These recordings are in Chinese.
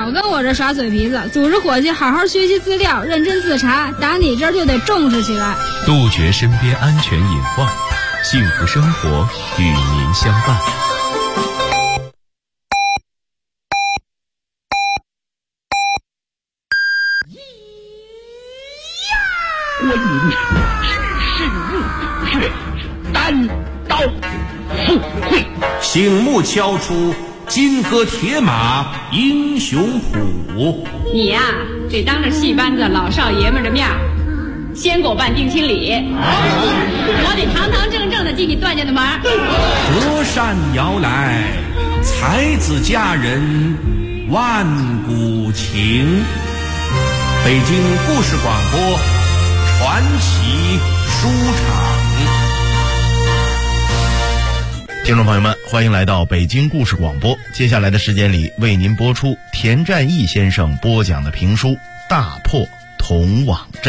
少跟我这耍嘴皮子，组织伙计好好学习资料，认真自查，打你这儿就得重视起来， 杜绝身边安全隐患，幸福生活与您相伴。 观音只是入虎穴，单刀赴会， 醒目敲出金戈铁马英雄谱。 你呀，得当着戏班子老少爷们的面先给我办定亲礼，我得堂堂正正的进你段家的门。 隔山摇来，才子佳人万古情。北京故事广播传奇书场。 听众朋友们，欢迎来到北京故事广播。接下来的时间里，为您播出田占义先生播讲的评书《大破铜网阵》。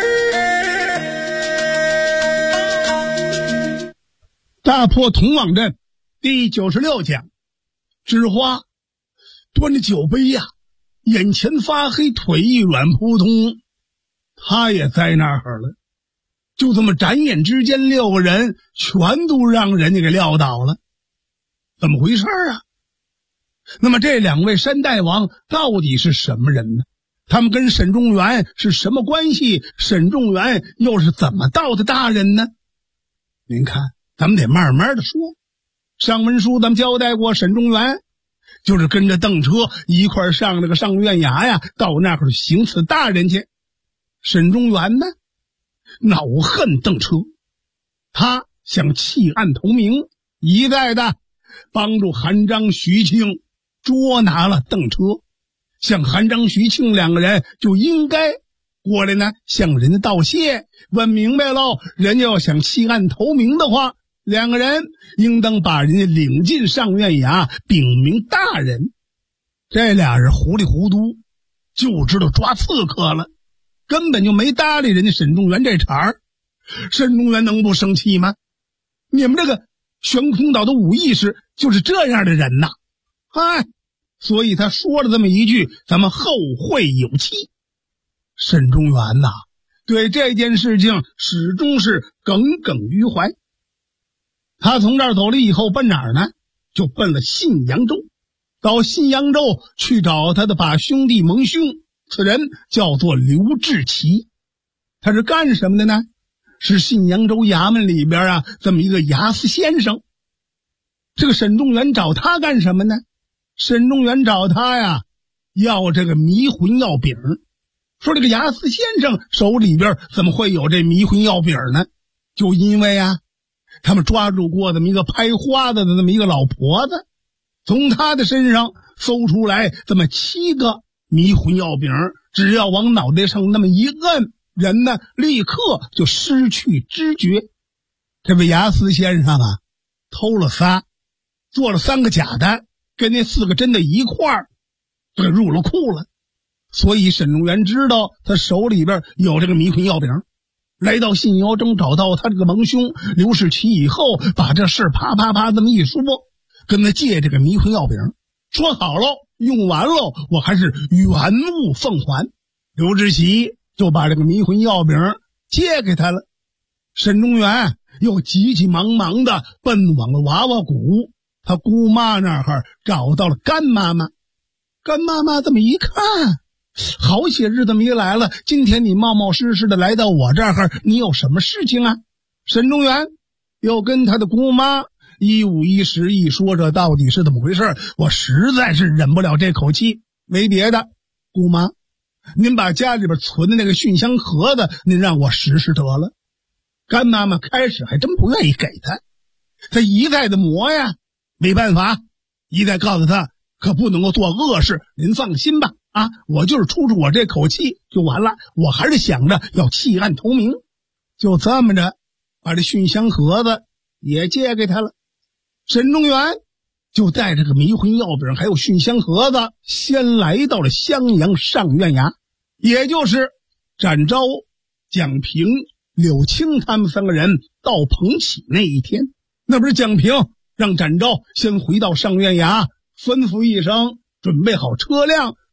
大破铜网阵第96讲，纸花端着酒杯呀，眼前发黑，腿一软扑通，他也在那儿了。就这么眨眼之间，6个人全都让人家给撂倒了。怎么回事啊？那么这2位山大王到底是什么人呢？他们跟沈仲元是什么关系？沈仲元又是怎么到的大人呢？您看，咱们得慢慢的说。上文书咱们交代过，沈仲元就是跟着邓车一块上那个上院衙呀，到那儿行刺大人去。沈仲元呢，恼恨邓车，他想弃暗投明，一再的帮助韩章、徐庆捉拿了邓车。像韩章、徐庆2个人就应该过来呢，向人家道谢，问明白喽，人家要想弃暗投明的话，2个人应当把人家领进上院衙，禀明大人。这俩人糊里糊涂就知道抓刺客了，根本就没搭理人家沈仲元这茬儿。沈仲元能不生气吗？你们这个悬空岛的武义士就是这样的人呐！所以他说了这么一句，咱们后会有期。沈仲元呐，对这件事情始终是耿耿于怀。他从这儿走了以后，奔哪儿呢？就奔了信阳州。到信阳州去找他的把兄弟蒙兄，此人叫做刘志奇。他是干什么的呢？是信阳州衙门里边啊这么一个衙司先生。这个沈仲元找他干什么呢？沈仲元找他呀，要这个迷魂药饼。说这个衙司先生手里边怎么会有这迷魂药饼呢？就因为啊，他们抓住过这么一个拍花子的这么一个老婆子，从他的身上搜出来这么7个迷魂药饼，只要往脑袋上那么一摁，人呢立刻就失去知觉。这位衙司先生啊，偷了仨，做了3个假的，跟那4个真的一块儿就给入了库了。所以沈仲元知道他手里边有这个迷魂药饼，来到信阳州找到他这个蒙兄刘世奇以后，把这事啪啪啪这么一说，跟他借这个迷魂药饼，说好了用完了我还是原物奉还。刘世奇就把这个迷魂药饼借给他了。沈仲元又急急忙忙的奔往了娃娃谷，他姑妈那儿找到了干妈妈。干妈妈这么一看，好些日子没来了，今天你冒冒失失的来到我这儿，你有什么事情啊？沈仲元又跟他的姑妈一五一十一说这到底是怎么回事，我实在是忍不了这口气，没别的，姑妈，您把家里边存的那个熏香盒子您让我试试得了。干妈妈开始还真不愿意给他，他一再的磨呀，没办法，一再告诉他可不能够做恶事，您放心吧，我就是出我这口气就完了，我还是想着要弃暗投明。就这么着把这熏香盒子也借给他了。沈仲元就带着个迷魂药饼还有熏香盒子，先来到了襄阳上院衙，也就是展昭、蒋平、柳青他们3个人到彭起那一天。那不是蒋平让展昭先回到上院衙，吩咐一声准备好车辆，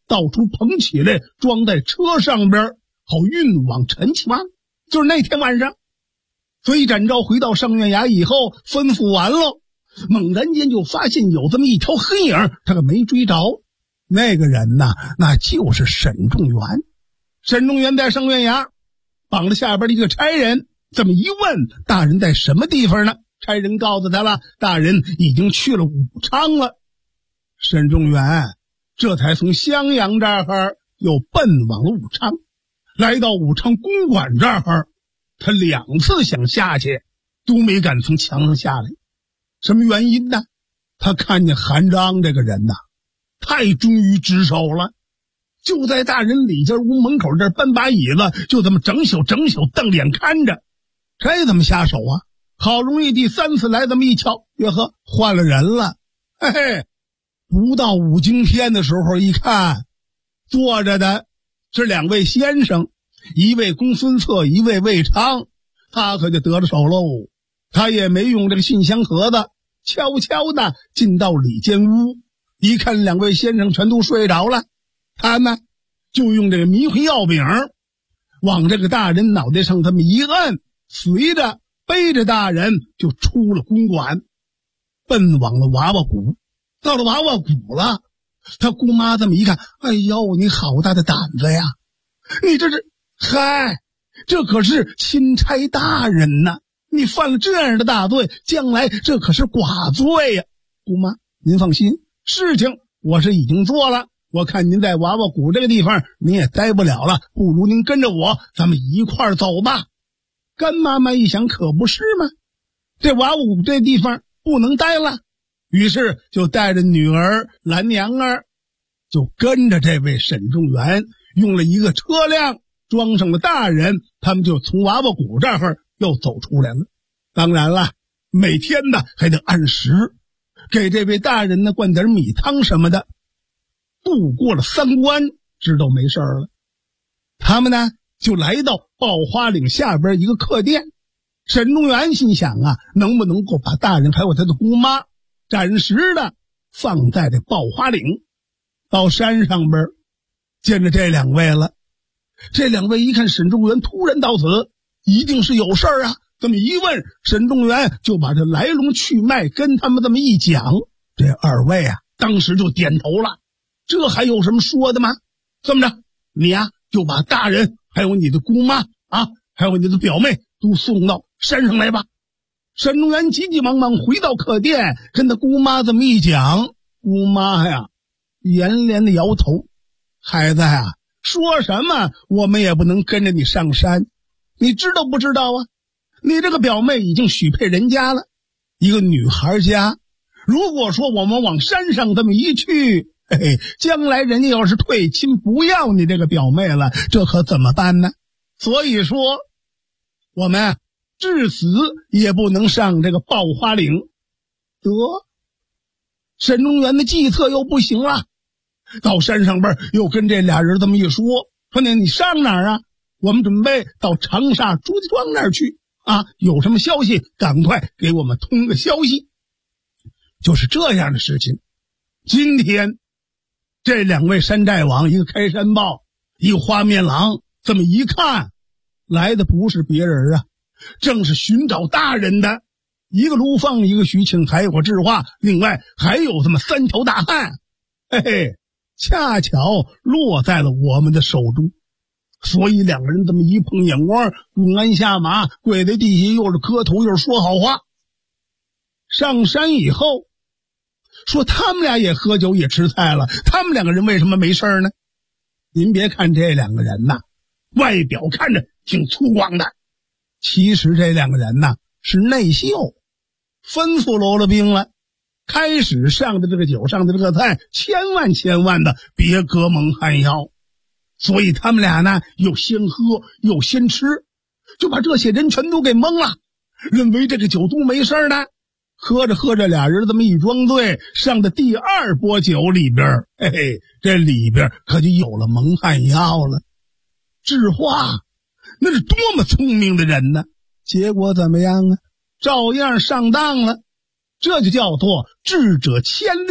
到处捧起来，装在车上边，好运往陈其湾。就是那天晚上，所以展昭回到上院衙以后，吩咐完了，猛然间就发现有这么一条黑影，他可没追着。那个人呐，那就是沈仲元。沈仲元在上院衙绑着下边的一个差人，这么一问，大人在什么地方呢？差人告诉他了，大人已经去了武昌了。沈仲元这才从襄阳这儿又奔往了武昌，来到武昌公馆这儿，他2次想下去，都没敢从墙上下来。什么原因呢？他看见韩章这个人呐，太忠于职守了，就在大人李家屋门口这儿搬把椅子，就这么整宿瞪脸看着，这怎么下手啊？好容易第3次来这么一瞧，哟呵，换了人了。嘿嘿，不到5更天的时候一看，坐着的是2位先生，一位公孙策，一位魏昌，他可就得了手喽。他也没用这个信箱盒子，悄悄的进到里间屋，一看2位先生全都睡着了，他呢就用这个迷魂药饼往这个大人脑袋上这么一摁，随着背着大人就出了公馆，奔往了娃娃谷。到了娃娃谷了，他姑妈这么一看，哎呦，你好大的胆子呀，你这是，嗨，这可是钦差大人呐，你犯了这样的大罪，将来这可是寡罪呀。姑妈您放心，事情我是已经做了，我看您在娃娃谷这个地方您也待不了了，不如您跟着我，咱们一块儿走吧。干妈妈一想，可不是吗？这娃娃谷这地方不能待了，于是就带着女儿兰娘儿，就跟着这位沈仲元，用了一个车辆装上了大人，他们就从娃娃谷这儿又走出来了。当然了，每天呢还得按时给这位大人呢灌点米汤什么的。度过了3关，知道没事了，他们呢就来到爆花岭下边一个客店。沈仲元心想啊，能不能够把大人还有他的姑妈暂时的放在这爆花岭。到山上边见着这2位了，这2位一看沈仲元突然到此，一定是有事儿啊。这么一问，沈仲元就把这来龙去脉跟他们这么一讲，这2位啊当时就点头了，这还有什么说的吗？这么着，你呀就把大人还有你的姑妈啊，还有你的表妹都送到山上来吧。沈仲元急急忙忙回到客店，跟他姑妈这么一讲，姑妈呀连连的摇头，孩子呀，说什么我们也不能跟着你上山，你知道不知道啊？你这个表妹已经许配人家了，一个女孩家，如果说我们往山上这么一去，嘿嘿，将来人家要是退亲不要你这个表妹了，这可怎么办呢？所以说我们至死也不能上这个爆花岭。得，沈仲元的计策又不行了，到山上边又跟这俩人这么一说，说你上哪儿啊？我们准备到长沙朱家庄那儿去啊，有什么消息赶快给我们通个消息。就是这样的事情。今天这2位山寨王，一个开山豹，一个花面郎，这么一看来的不是别人啊，正是寻找大人的，一个卢放，一个徐庆，还有个智化，另外还有这么3条大汉，嘿嘿，恰巧落在了我们的手中。所以2个人这么一碰眼光，公安下马，跪在地下，又是磕头又是说好话。上山以后说他们俩也喝酒也吃菜了，他们2个人为什么没事呢？您别看这2个人呐，外表看着挺粗犷的，其实这2个人呐是内秀，吩咐罗了兵了，开始上的这个酒，上的这个菜，千万的别隔蒙汗腰。所以他们俩呢又先喝又先吃，就把这些人全都给蒙了，认为这个酒都没事的。喝着俩人这么一装醉，上的第2波酒里边，嘿嘿，这里边可就有了蒙汗药了。智化那是多么聪明的人呢，结果怎么样啊？照样上当了。这就叫做智者千虑，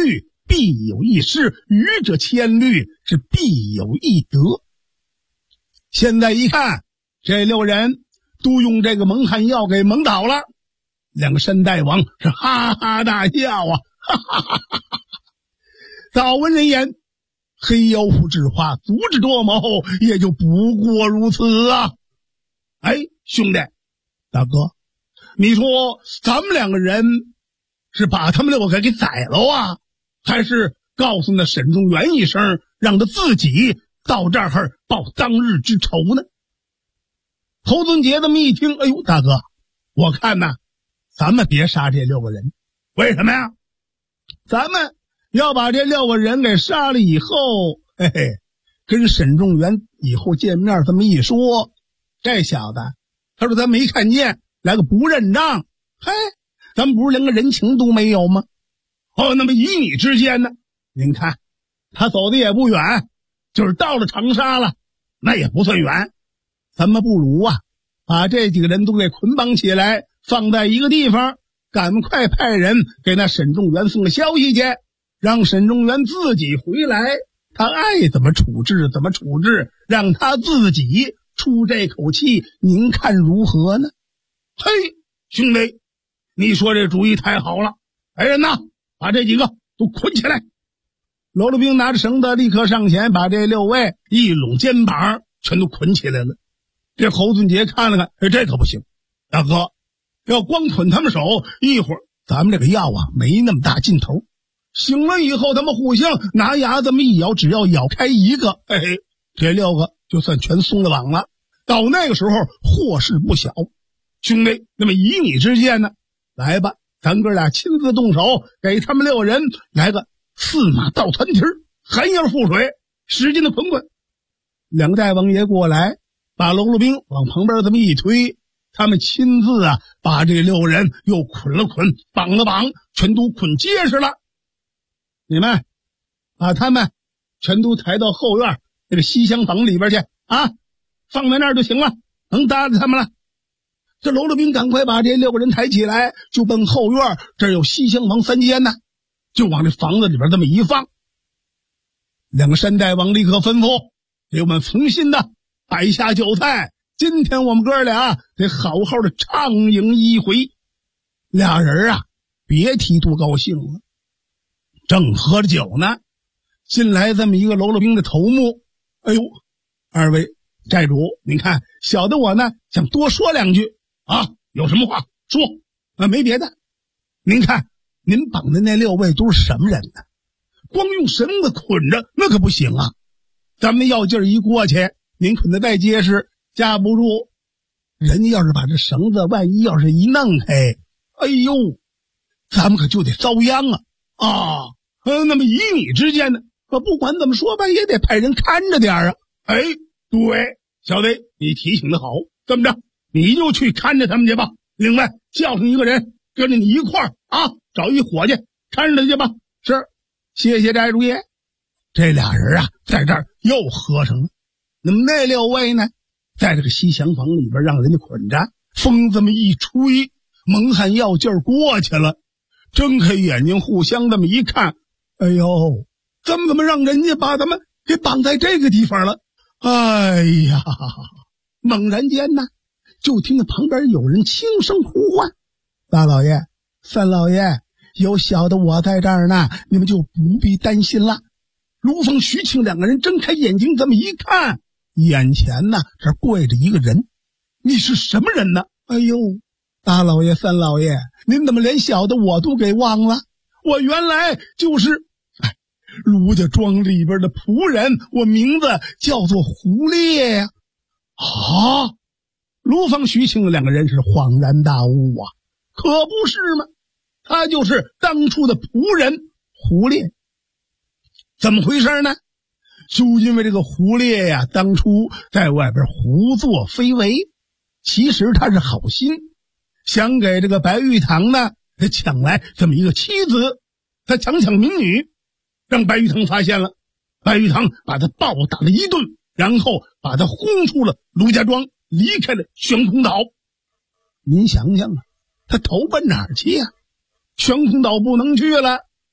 必有一失，愚者千虑是必有一得。现在一看，这6人都用这个蒙汗药给蒙倒了。2个山大王是哈哈大笑啊，哈哈哈哈！早闻人言，黑妖狐之话，足智多谋，也就不过如此啊。哎，兄弟，大哥，你说咱们2个人是把他们6个给宰了啊，还是告诉那沈仲元一声，让他自己到这儿报当日之仇呢？侯尊杰这么一听，哎呦，大哥，我看呐，咱们别杀这6个人。为什么呀？咱们要把这6个人给杀了以后，嘿嘿，跟沈仲元以后见面这么一说，这小子他说咱没看见，来个不认账，嘿，咱们不是连个人情都没有吗？哦，那么以你之间呢，您看他走的也不远，就是到了长沙了，那也不算远。咱们不如啊，把这几个人都给捆绑起来，放在一个地方，赶快派人给那沈仲元送个消息去，让沈仲元自己回来，他爱怎么处置怎么处置，让他自己出这口气，您看如何呢？嘿，兄弟，你说这主意太好了。来人呐，把这几个都捆起来。喽啰兵拿着绳子立刻上前，把这6位一拢肩膀全都捆起来了。这侯俊杰看了看，哎，这可不行，大哥，要光捆他们手，一会儿咱们这个药啊没那么大劲头。醒了以后，他们互相拿牙这么一咬，只要咬开一个，嘿嘿，这6个就算全松了绑了。到那个时候祸事不小。兄弟，那么以你之见呢，来吧，咱哥俩亲自动手，给他们6人来个4马倒团蹄，寒烟覆水，使劲的捆捆。2个大王爷过来，把喽啰兵往旁边这么一推，他们亲自啊把这6人又捆了捆，绑了绑，全都捆结实了。你们把他们全都抬到后院这个西厢房里边去啊，放在那儿就行了，能搭着他们了。这喽啰兵赶快把这6个人抬起来，就奔后院，这有西厢房3间呢，就往这房子里边这么一放。2个山大王立刻吩咐，给我们重新的摆下酒菜，今天我们哥俩得好好的畅饮一回。俩人啊别提多高兴了。正喝着酒呢，进来这么一个喽啰兵的头目，哎呦，二位寨主，您看小的我呢想多说2句啊，有什么话说啊？没别的，您看您绑的那6位都是什么人呢？光用绳子捆着那可不行啊，咱们药劲儿一过去，您捆得再结实架不住，人家要是把这绳子万一要是一弄开，哎呦，咱们可就得遭殃啊！那么以你之见呢，不管怎么说吧，也得派人看着点啊。哎，对，小子你提醒的好，这么着你就去看着他们去吧，另外叫上一个人跟着你一块儿啊，找一伙计看着他去吧。是，谢谢寨主爷。这俩人啊在这儿又喝上了。那么那6位呢，在这个西厢房里边让人家捆着，风这么一吹，蒙汗药劲儿过去了，睁开眼睛互相这么一看，哎呦，怎么让人家把他们给绑在这个地方了？哎呀，猛然间呢，就听见旁边有人轻声呼唤：大老爷，三老爷，有小的我在这儿呢，你们就不必担心了。卢凤、徐庆2个人睁开眼睛这么一看，眼前呢这跪着一个人。你是什么人呢？哎呦，大老爷、三老爷，您怎么连小的我都给忘了？我原来就是卢家庄里边的仆人，我名字叫做胡烈呀。啊！卢凤、徐庆2个人是恍然大悟啊，可不是吗？他就是当初的仆人胡烈。怎么回事呢？就因为这个胡烈呀，当初在外边胡作非为，其实他是好心，想给这个白玉堂呢抢来这么一个妻子，他强抢民女，让白玉堂发现了，白玉堂把他暴打了一顿，然后把他轰出了卢家庄，离开了悬空岛。您想想啊，他投奔哪儿去呀？悬空岛不能去了，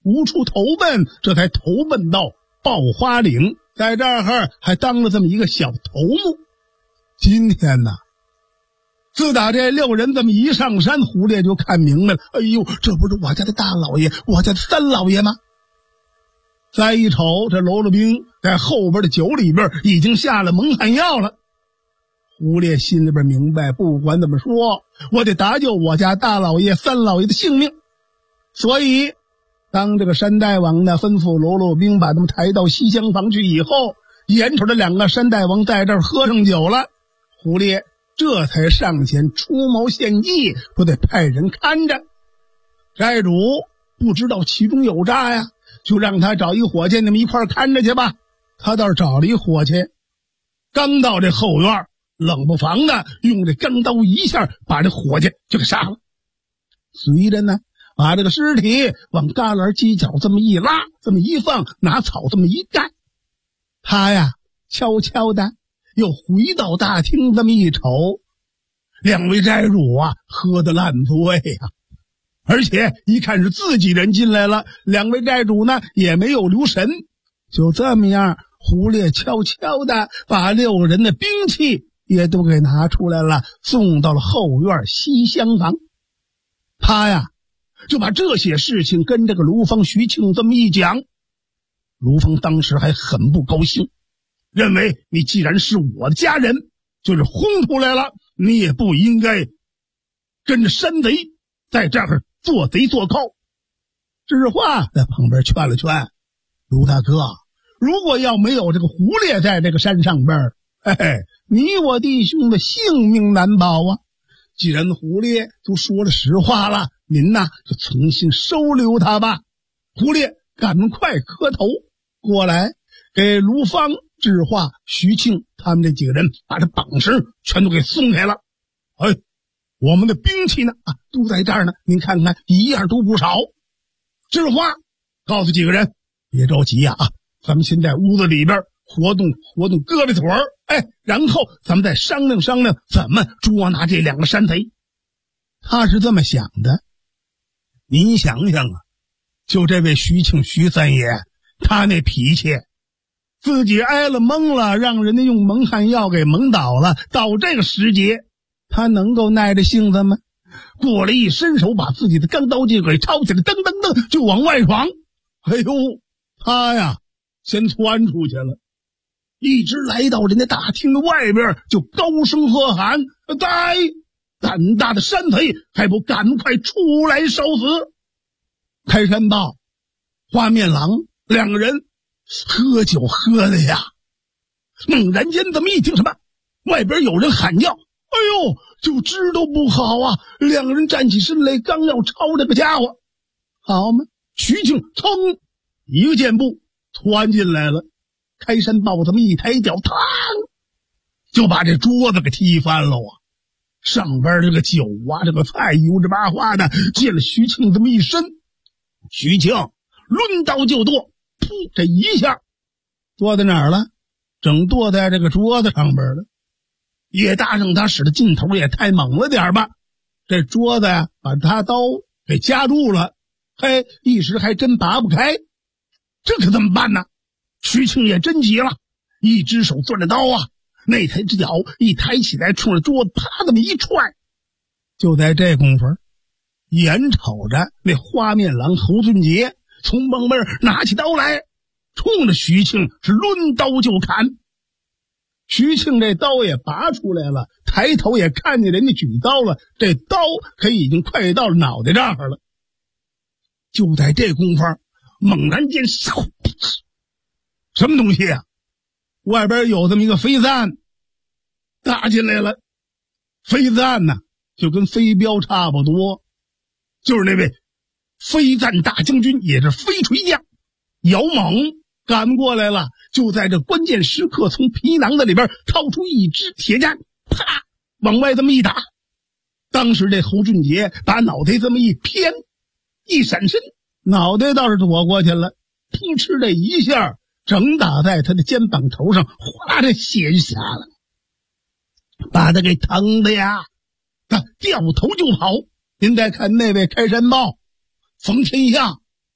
无处投奔，这才投奔到爆花岭，在这儿还当了这么一个小头目。今天呢，自打这6人这么一上山，胡烈就看明白了，哎呦，这不是我家的大老爷，我家的三老爷吗？再一瞅，这喽啰兵在后边的酒里边已经下了蒙汗药了。胡烈心里边明白，不管怎么说，我得搭救我家大老爷三老爷的性命。所以当这个山大王呢吩咐喽啰兵把他们抬到西厢房去以后，眼瞅着2个山大王在这儿喝上酒了，胡烈这才上前出谋献计，不得派人看着。寨主不知道其中有诈呀，就让他找一伙计那么一块看着去吧。他倒是找了一伙计，刚到这后院，冷不防的用这钢刀一下把这伙计就给杀了。随着呢，把这个尸体往旮旯犄角这么一拉，这么一放，拿草这么一盖，他呀悄悄的又回到大厅，这么一瞅，2位寨主啊喝得烂醉呀，而且一看是自己人进来了，2位寨主呢也没有留神。就这么样，胡烈悄悄的把6人的兵器也都给拿出来了，送到了后院西厢房。他呀就把这些事情跟这个卢芳、徐庆这么一讲。卢芳当时还很不高兴，认为你既然是我的家人，就是轰出来了，你也不应该跟着山贼在这儿做贼做寇。知话在旁边劝了劝，卢大哥，如果要没有这个胡烈在这个山上边，你我弟兄的性命难保啊。既然胡烈都说了实话了，您呐就重新收留他吧。胡烈赶快磕头过来，给卢芳、知话、徐庆他们这几个人把这绑绳全都给松开了。我们的兵器呢都在这儿呢，您看看一样都不少。知话告诉几个人，别着急啊，咱们先在屋子里边活动活动胳膊腿儿，然后咱们再商量商量怎么捉拿这2个山贼。他是这么想的。您想想啊，就这位徐庆徐三爷，他那脾气，自己挨了蒙了，让人家用蒙汗药给蒙倒了，到这个时节他能够耐着性子吗？过来一伸手，把自己的钢刀就给抄起来，噔噔噔就往外闯。他呀先窜出去了，一直来到人家大厅的外边，就高声喝喊，胆大的山贼，还不赶快出来受死！开山豹、花面郎2个人喝酒喝的呀，猛然间这么一听什么外边有人喊叫，就知道不好啊！2个人站起身来，刚要抄这个家伙，好嘛，徐庆噌一个箭步窜进来了，开山豹这么一抬脚，嘡就把这桌子给踢翻了啊！上边这个酒啊，这个菜油着麻花的，溅了徐庆这么一身。徐庆抡刀就剁，噗，这一下剁在哪儿了？正剁在这个桌子上边了。也搭上他使的劲头也太猛了点吧，这桌子呀把他刀给夹住了，一时还真拔不开。这可怎么办呢？徐庆也真急了，一只手攥着刀啊，那只脚一抬起来，冲着桌子啪这么一踹。就在这功夫，眼瞅着那花面郎侯俊杰从旁边拿起刀来，冲着徐庆是抡刀就砍。徐庆这刀也拔出来了，抬头也看见人家举刀了，这刀可已经快到了脑袋这儿了。就在这功夫，猛然间什么东西啊？外边有这么一个飞弹打进来了。飞弹呢就跟飞镖差不多，就是那位飞弹大将军，也是飞锤将姚猛赶过来了。就在这关键时刻，从皮囊子里边掏出一支铁架，啪往外这么一打。当时这侯俊杰把脑袋这么一偏，一闪身，脑袋倒是躲过去了，扑哧这一下正打在他的肩膀头上，哗的血就下了，把他给疼的呀，他掉头就跑。您再看那位开山豹冯天象，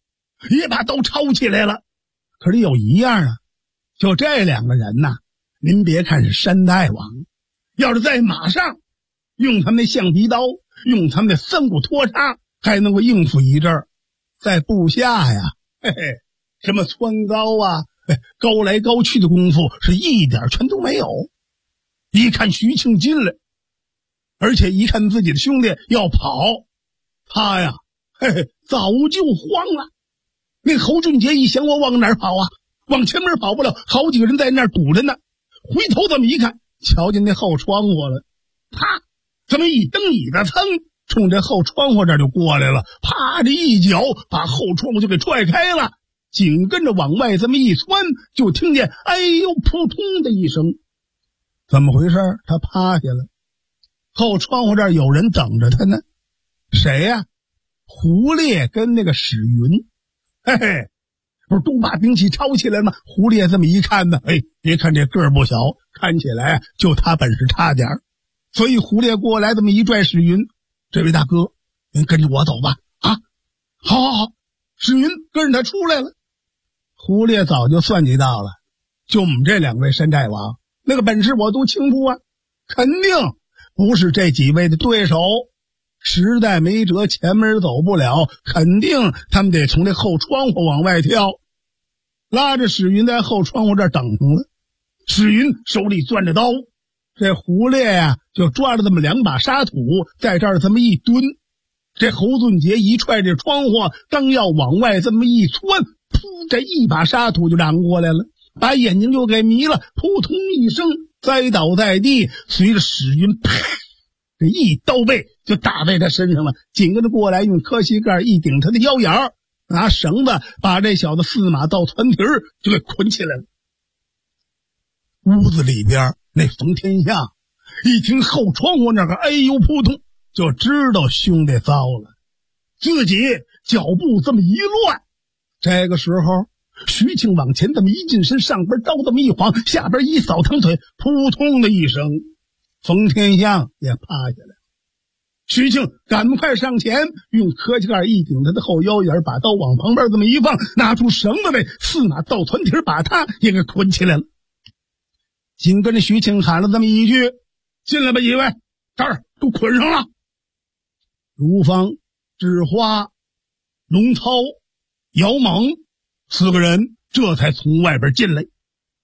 也把刀抄起来了。可是有一样啊，就这两个人呐，您别看是山大王，要是在马上用他们那橡皮刀，用他们那三股拖叉，还能够应付一阵儿。在部下呀，嘿嘿，什么蹿高啊，高来高去的功夫是一点全都没有。一看徐庆进来，而且一看自己的兄弟要跑，他呀，嘿嘿，早就慌了。那侯俊杰一想，我往哪儿跑啊？往前面跑不了，好几个人在那儿堵着呢。回头这么一看，瞧见那后窗户了，啪，这么一蹬椅子，噌，冲这后窗户这儿就过来了，啪的一脚把后窗户就给踹开了，紧跟着往外这么一窜，就听见哎呦扑通的一声。怎么回事？他趴下了，后窗户这儿有人等着他呢。谁呀？胡烈跟那个史云。嘿嘿，不是都把兵器抄起来了吗？胡烈这么一看呢，别看这个儿不小，看起来就他本事差点儿。所以胡烈过来这么一拽史云，这位大哥，您跟着我走吧。啊，好好好。史云跟着他出来了。胡烈早就算计到了，就我们这两位山寨王，那个本事我都清楚啊，肯定不是这几位的对手。实在没辙，前门走不了，肯定他们得从这后窗户往外跳。拉着史云在后窗户这儿等上了，史云手里攥着刀，这胡烈呀就抓了这么两把沙土，在这儿这么一蹲。这侯俊杰一踹这窗户，刚要往外这么一窜，噗，这一把沙土就嚷过来了，把眼睛就给迷了，扑通一声栽倒在地，随着史云啪这一刀背就打在他身上了，紧跟着过来用磕膝盖一顶他的腰眼，拿绳子把这小子四马倒攒蹄儿就给捆起来了。屋子里边那冯天相一听后窗户那个哎呦扑通，就知道兄弟糟了，自己脚步这么一乱。这个时候徐庆往前这么一近身，上边刀这么一晃，下边一扫堂腿，扑通的一声，冯天相也趴下来了。徐庆赶快上前，用磕膝盖一顶他的后腰眼，把刀往旁边这么一放，拿出绳子来，四马倒攒蹄把他也给捆起来了。紧跟着徐庆喊了这么一句：“进来吧，几位，这儿都捆上了。”卢芳、智花、龙涛、姚猛四个人这才从外边进来。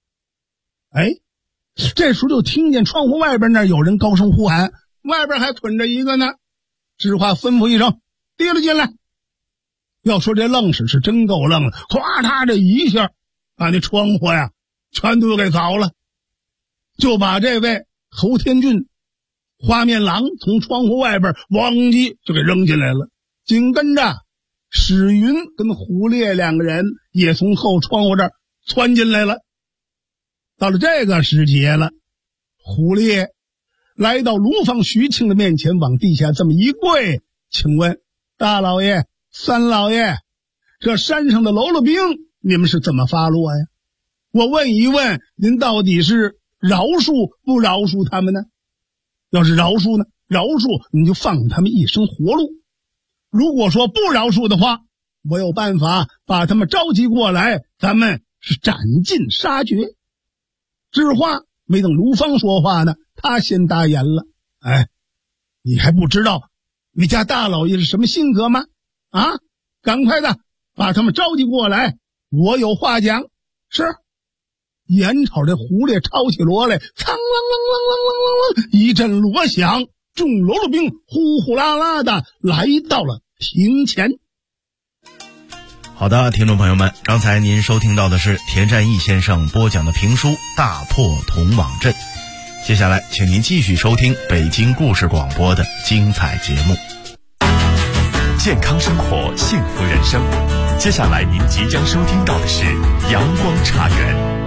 这时候就听见窗户外边那有人高声呼喊，外边还捆着一个呢。智花吩咐一声，提了进来。要说这愣是真够愣的，咵嚓这一下把那窗户呀全都给凿了，就把这位侯天俊花面郎从窗户外边咣叽就给扔进来了。紧跟着史云跟胡烈两个人也从后窗户这儿窜进来了。到了这个时节了，胡烈来到卢芳、徐庆的面前，往地下这么一跪，请问大老爷、三老爷，这山上的喽啰兵你们是怎么发落呀？我问一问，您到底是饶恕不饶恕他们呢？要是饶恕呢，饶恕你就放他们一生活路；如果说不饶恕的话，我有办法把他们召集过来，咱们是斩尽杀绝。智花没等卢芳说话呢，他先答言了：“你还不知道你家大老爷是什么性格吗？啊，赶快的把他们召集过来，我有话讲。”是。眼瞅这胡烈抄起锣来，苍啷啷啷啷啷啷，一阵锣响，众喽啰兵呼呼啦啦的来到了庭前。 好的，听众朋友们，刚才您收听到的是田占义先生播讲的评书《大破铜网阵》。接下来请您继续收听北京故事广播的精彩节目。 健康生活，幸福人生。接下来您即将收听到的是阳光茶园。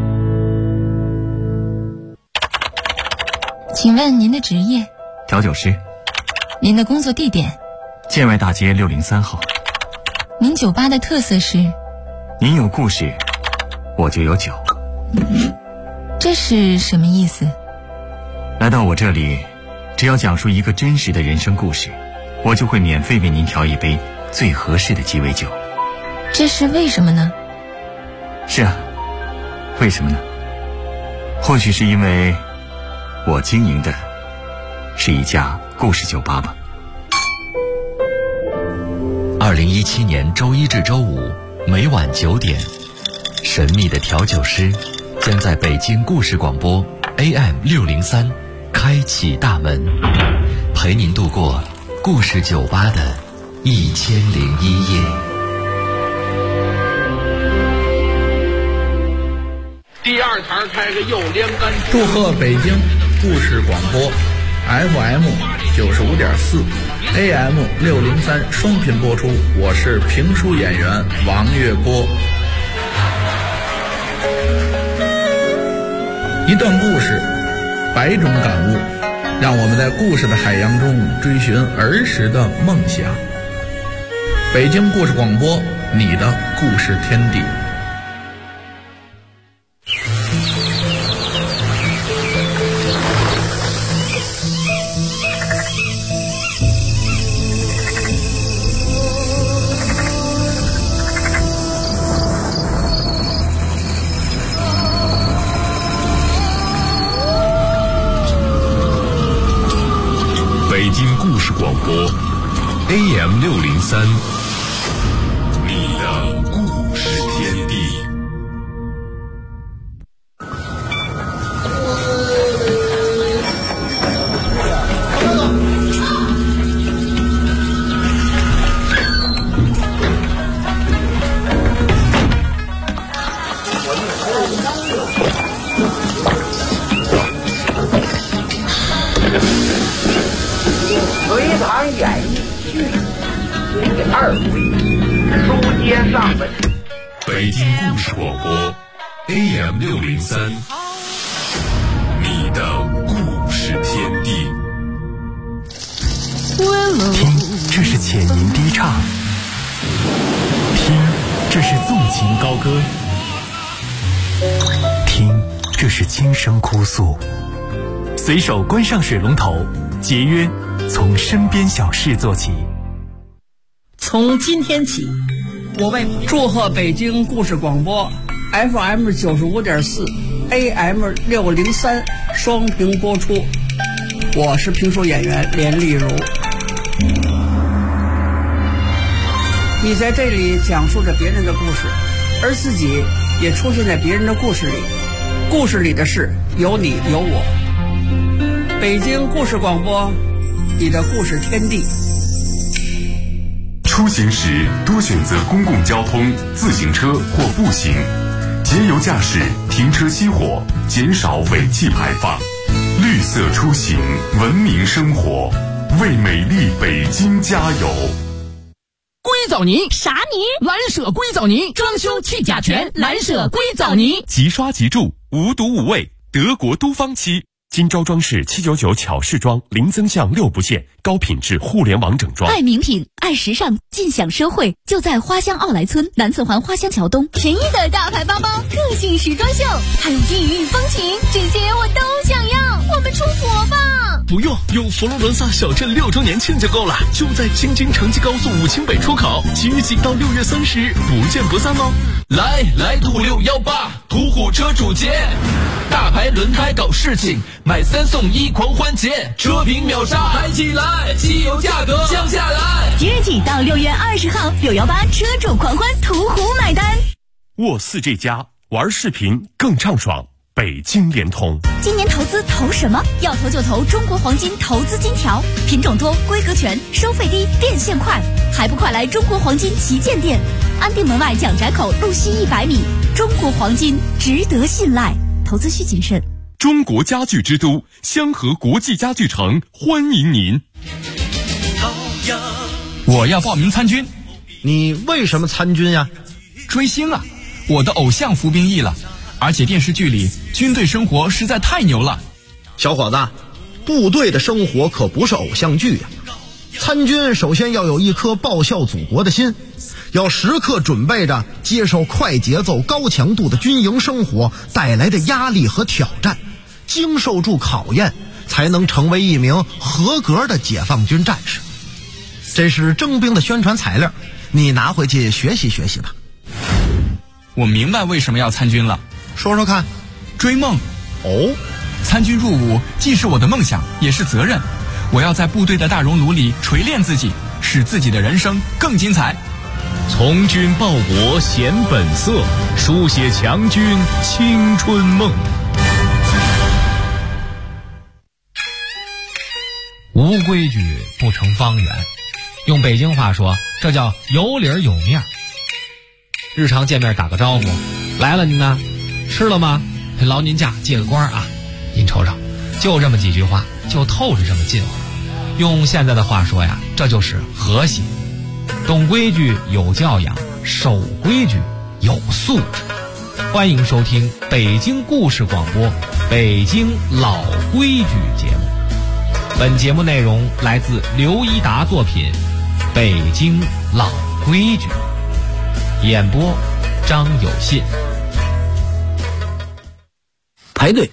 请问您的职业？ 调酒师。 您的工作地点？ 建外大街603号。 您酒吧的特色是？ 您有故事，我就有酒。 这是什么意思？ 来到我这里，只要讲述一个真实的人生故事，我就会免费为您调一杯最合适的鸡尾酒。 这是为什么呢？ 是啊，为什么呢？或许是因为我经营的是一家故事酒吧吧。 2017年周一至周五每晚9点，神秘的调酒师将在北京故事广播 AM603开启大门，陪您度过故事酒吧的1001夜。 第二堂开个右连杆。 祝贺北京故事广播 FM 95.4 AM 603双频播出，我是评书演员王月波。一段故事，100种感悟，让我们在故事的海洋中追寻儿时的梦想。北京故事广播，你的故事天地。 北京故事广播 AM603， 你的故事天地。 隋唐演义第2回，书接上文。 北京故事广播 AM603， 你的故事天地。 听，这是浅吟低唱；听，这是纵情高歌；听，这是轻声哭诉。随手关上水龙头，节约从身边小事做起。 从今天起，我为祝贺北京故事广播 FM 95.4 AM 603双屏播出。我是评书演员连丽如。你在这里讲述着别人的故事，而自己也出现在别人的故事里。故事里的事有你有我。北京故事广播，你的故事天地。 出行时多选择公共交通、自行车或步行，节油驾驶，停车熄火，减少尾气排放。绿色出行，文明生活，为美丽北京加油。 硅藻泥啥泥？ 蓝舍硅藻泥，装修去甲醛，蓝舍硅藻泥， 即刷即住，无毒无味，德国都芳漆。金招装饰799巧饰装，零增项6不限，高品质互联网整装。 爱名品，爱时尚，尽享奢惠，就在花乡奥莱村南四环花乡桥东。 便宜的大牌包包，个性时装秀，还有异域风情，这些我都想要。我们出国吧！ 不用，有佛罗伦萨小镇6周年庆就够了，就在京津城际高速武清北出口，即日起到6月30日，不见不散哦。 来土618，途虎车主节，大牌轮胎搞事情，买3送1狂欢节，车评秒杀，嗨起来，汽油价格降下来。 即日起到6月20号，618车主狂欢，途虎买单。 沃4这家玩视频更畅爽，北京联通。 今年投资投什么？要投就投中国黄金投资金条，品种多，规格全，收费低，变现快，还不快来中国黄金旗舰店，安定门外蒋宅口路西100米。中国黄金值得信赖，投资需谨慎。 中国家具之都香河国际家具城欢迎您。 我要报名参军。 你为什么参军呀？ 追星啊，我的偶像服兵役了，而且电视剧里军队生活实在太牛了。 小伙子，部队的生活可不是偶像剧呀。参军首先要有一颗报效祖国的心，要时刻准备着接受快节奏高强度的军营生活带来的压力和挑战，经受住考验，才能成为一名合格的解放军战士。这是征兵的宣传材料， 你拿回去学习学习吧。 我明白为什么要参军了， 说说看。 追梦。 哦， 参军入伍既是我的梦想，也是责任。我要在部队的大熔炉里锤炼自己，使自己的人生更精彩。 从军报国显本色，书写强军青春梦。 无规矩不成方圆，用北京话说，这叫有理有面。日常见面打个招呼，来了您呢，吃了吗？劳您驾，借个光啊！您瞅瞅，就这么几句话，就透着这么近乎。用现在的话说呀，这就是和谐。懂规矩有教养，守规矩有素质。欢迎收听北京故事广播《北京老规矩》节目。本节目内容来自刘一达作品《北京老规矩》，演播张有信。 排队，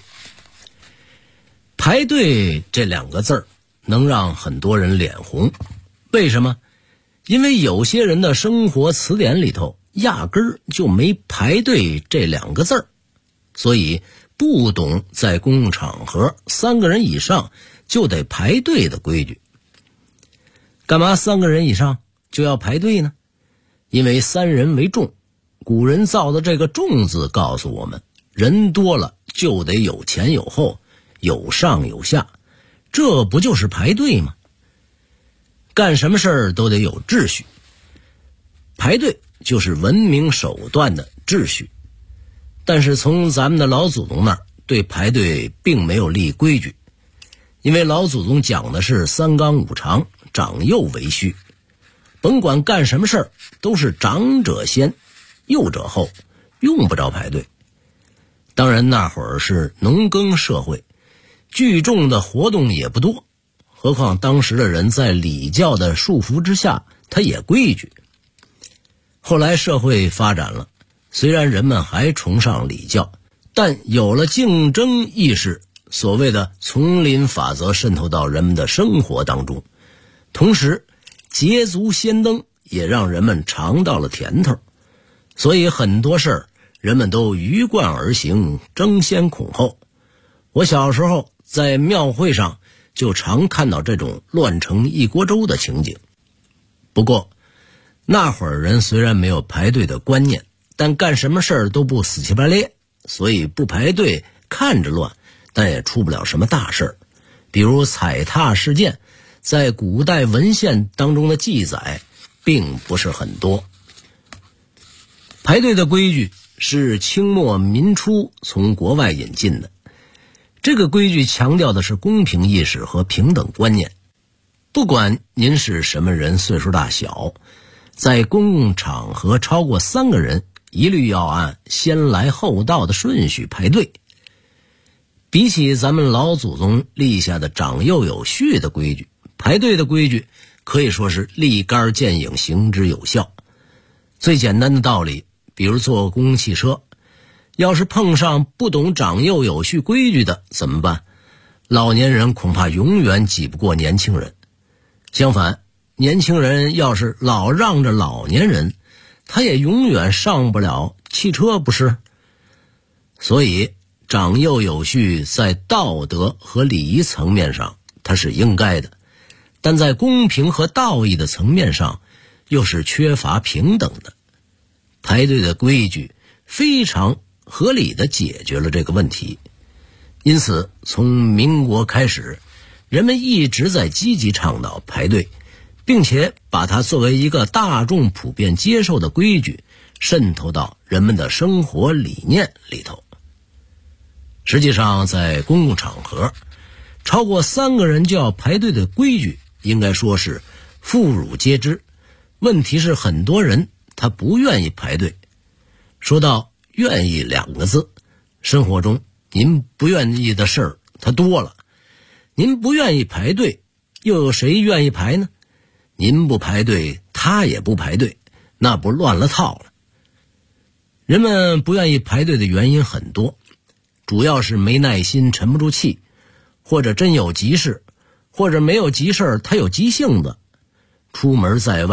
排队这两个字儿能让很多人脸红。为什么？因为有些人的生活词典里头压根儿就没排队这两个字儿，所以不懂在公共场合3个人以上就得排队的规矩。干嘛3个人以上就要排队呢？因为3人为众，古人造的这个众字告诉我们，人多了就得有前有后，有上有下，这不就是排队吗？干什么事儿都得有秩序，排队就是文明手段的秩序。但是从咱们的老祖宗那儿对排队并没有立规矩，因为老祖宗讲的是3纲5常，长幼为序，甭管干什么事儿都是长者先，幼者后，用不着排队。当然那会儿是农耕社会，聚众的活动也不多，何况当时的人在礼教的束缚之下，他也规矩。后来社会发展了，虽然人们还崇尚礼教，但有了竞争意识，所谓的丛林法则渗透到人们的生活当中，同时捷足先登也让人们尝到了甜头，所以很多事儿人们都鱼贯而行，争先恐后。我小时候在庙会上就常看到这种乱成一锅粥的情景。不过那会儿人虽然没有排队的观念，但干什么事儿都不死气白咧，所以不排队看着乱，但也出不了什么大事儿。比如踩踏事件，在古代文献当中的记载并不是很多。排队的规矩是清末民初从国外引进的，这个规矩强调的是公平意识和平等观念。不管您是什么人，岁数大小，在公共场合超过3个人，一律要按先来后到的顺序排队。比起咱们老祖宗立下的长幼有序的规矩，排队的规矩可以说是立竿见影，行之有效。最简单的道理，比如坐公共汽车，要是碰上不懂长幼有序规矩的怎么办？老年人恐怕永远挤不过年轻人。相反，年轻人要是老让着老年人，他也永远上不了汽车，不是？所以长幼有序在道德和礼仪层面上它是应该的，但在公平和道义的层面上又是缺乏平等的。排队的规矩非常合理地解决了这个问题。因此从民国开始，人们一直在积极倡导排队，并且把它作为一个大众普遍接受的规矩渗透到人们的生活理念里头。实际上在公共场合超过3个人就要排队的规矩应该说是妇孺皆知，问题是很多人他不愿意排队。说到愿意2个字，生活中您不愿意的事儿它多了，您不愿意排队，又有谁愿意排呢？您不排队，他也不排队，那不乱了套了。人们不愿意排队的原因很多，主要是没耐心，沉不住气，或者真有急事，或者没有急事他有急性子。出门在外，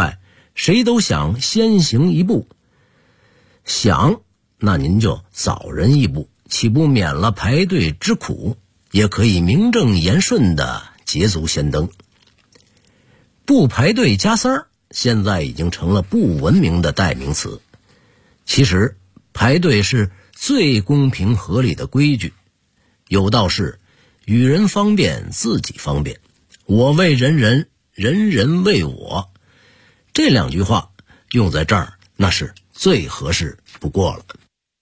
谁都想先行一步，想那您就早人一步，岂不免了排队之苦，也可以名正言顺的捷足先登。不排队加塞儿现在已经成了不文明的代名词。其实排队是最公平合理的规矩，有道是与人方便自己方便，我为人人，人人为我，这两句话用在这儿那是最合适不过了。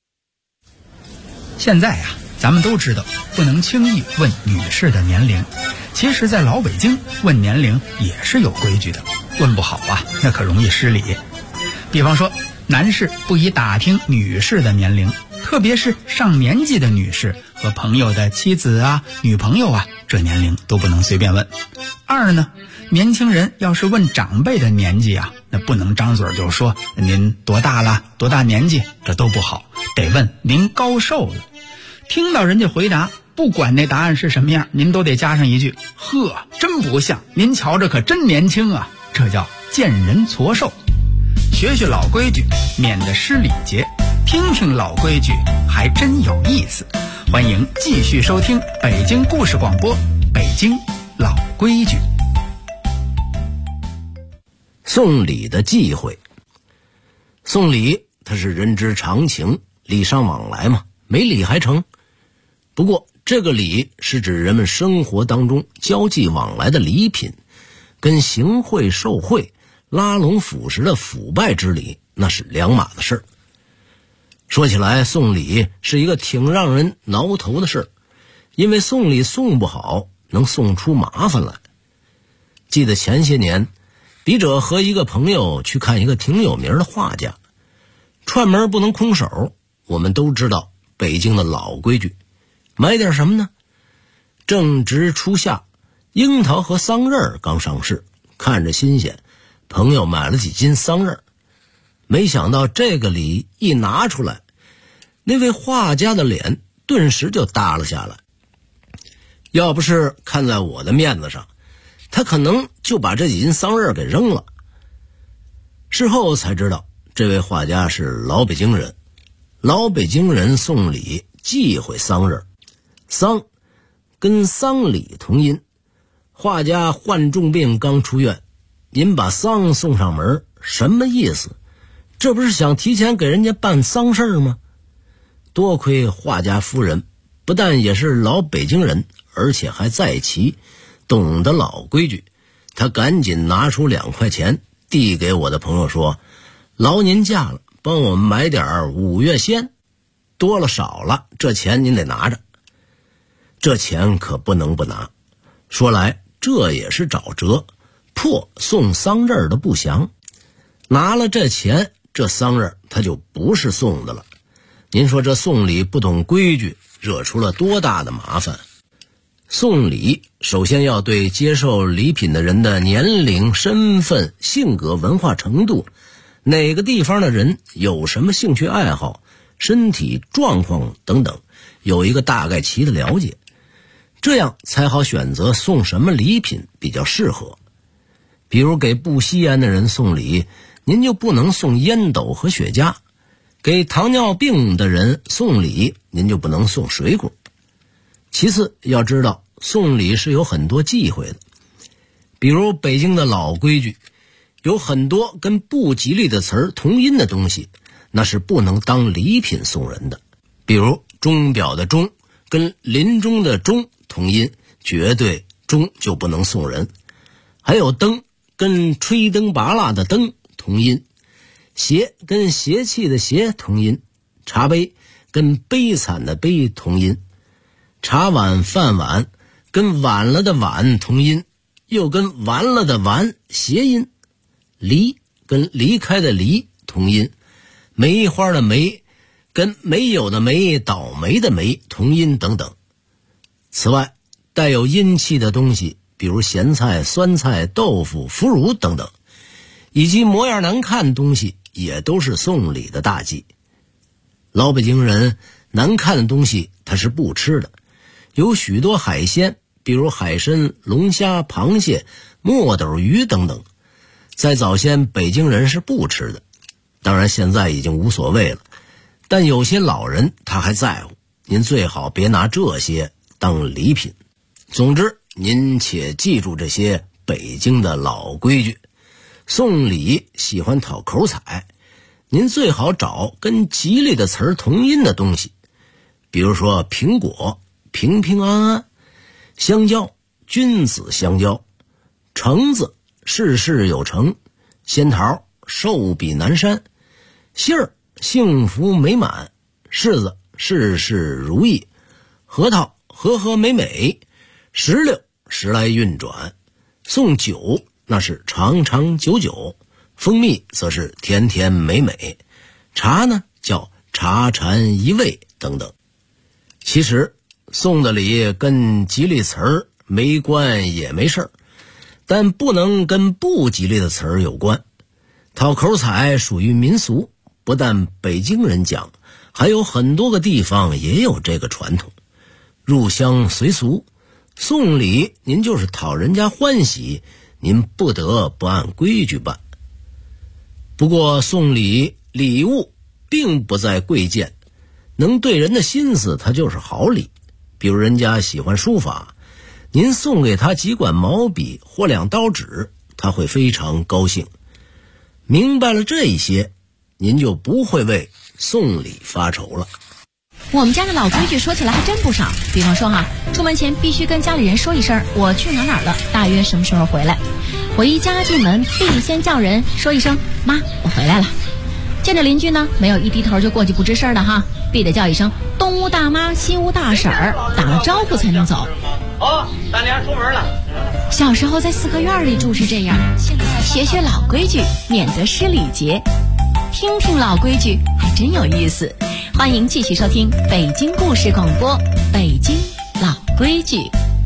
现在呀，咱们都知道不能轻易问女士的年龄，其实在老北京问年龄也是有规矩的，问不好啊那可容易失礼。比方说男士不宜打听女士的年龄，特别是上年纪的女士和朋友的妻子啊、女朋友啊，这年龄都不能随便问。二呢，年轻人要是问长辈的年纪啊，那不能张嘴就说您多大了、多大年纪，这都不好，得问您高寿了。听到人家回答，不管那答案是什么样，您都得加上一句：呵，真不像，您瞧着可真年轻啊，这叫见人矬瘦。学学老规矩，免得失礼节；听听老规矩，还真有意思。欢迎继续收听北京故事广播，北京老规矩。 送礼的忌讳。送礼它是人之常情，礼尚往来嘛，没礼还成。不过这个礼是指人们生活当中交际往来的礼品，跟行贿受贿、拉拢腐蚀的腐败之礼那是两码的事儿。说起来，送礼是一个挺让人挠头的事儿，因为送礼送不好能送出麻烦来。记得前些年笔者和一个朋友去看一个挺有名的画家，串门不能空手，我们都知道北京的老规矩，买点什么呢？正值初夏，樱桃和桑葚刚上市，看着新鲜，朋友买了几斤桑葚。没想到这个礼一拿出来，那位画家的脸顿时就耷了下来。要不是看在我的面子上，他可能就把这几斤桑葚给扔了。事后才知道，这位画家是老北京人，老北京人送礼忌讳桑葚，桑跟丧礼同音。画家患重病刚出院，您把桑送上门，什么意思？这不是想提前给人家办丧事吗？多亏画家夫人不但也是老北京人，而且还在旗，懂得老规矩。他赶紧拿出2块钱递给我的朋友说：劳您驾了，帮我们买点5月鲜，多了少了这钱您得拿着。这钱可不能不拿，说来这也是找辙，破送桑葚的不祥。拿了这钱，这桑葚他就不是送的了。您说这送礼不懂规矩，惹出了多大的麻烦。送礼首先要对接受礼品的人的年龄、身份、性格、文化程度，哪个地方的人有什么兴趣爱好、身体状况等等，有一个大概齐的了解，这样才好选择送什么礼品比较适合。比如给不吸烟的人送礼，您就不能送烟斗和雪茄；给糖尿病的人送礼，您就不能送水果。其次要知道，送礼是有很多忌讳的。比如北京的老规矩，有很多跟不吉利的词儿同音的东西，那是不能当礼品送人的。比如钟表的钟跟临终的钟同音，绝对钟就不能送人。还有灯跟吹灯拔蜡的灯同音，邪跟邪气的邪同音，茶杯跟悲惨的悲同音，茶碗饭碗跟晚了的晚同音，又跟完了的完谐音。离跟离开的离同音，梅花的梅跟没有的没、倒霉的霉同音等等。此外，带有阴气的东西，比如咸菜、酸菜、豆腐、腐乳等等，以及模样难看的东西，也都是送礼的大忌。老北京人难看的东西他是不吃的，有许多海鲜，比如海参、龙虾、螃蟹、墨斗鱼等等， 在早先北京人是不吃的，当然现在已经无所谓了，但有些老人他还在乎，您最好别拿这些当礼品。总之您且记住这些北京的老规矩。送礼喜欢讨口彩，您最好找跟吉利的词儿同音的东西，比如说苹果平平安安，香蕉君子相交，橙子事事有成，仙桃寿比南山，杏儿幸福美满，柿子事事如意，核桃和和美美，石榴时来运转。送酒那是长长久久，蜂蜜则是甜甜美美，茶呢叫茶禅一味等等。其实送的礼跟吉利词儿没关也没事儿，但不能跟不吉利的词儿有关。讨口彩属于民俗，不但北京人讲，还有很多个地方也有这个传统。入乡随俗，送礼您就是讨人家欢喜，您不得不按规矩办。不过送礼物并不在贵贱，能对人的心思它就是好礼。比如人家喜欢书法，您送给他几管毛笔或2刀纸，他会非常高兴。明白了这一些，您就不会为送礼发愁了。 我们家的老规矩说起来还真不少，比方说出门前必须跟家里人说一声我去哪儿了，大约什么时候回来。回家进门必先叫人说一声妈我回来了。见着邻居呢，没有一低头就过去不吱声的必得叫一声东屋大妈西屋大婶儿，打了招呼才能走。 大娘出门了。 小时候在4合院里住是这样，现在学学老规矩，免得失礼节。听听老规矩还真有意思。欢迎继续收听北京故事广播，北京老规矩。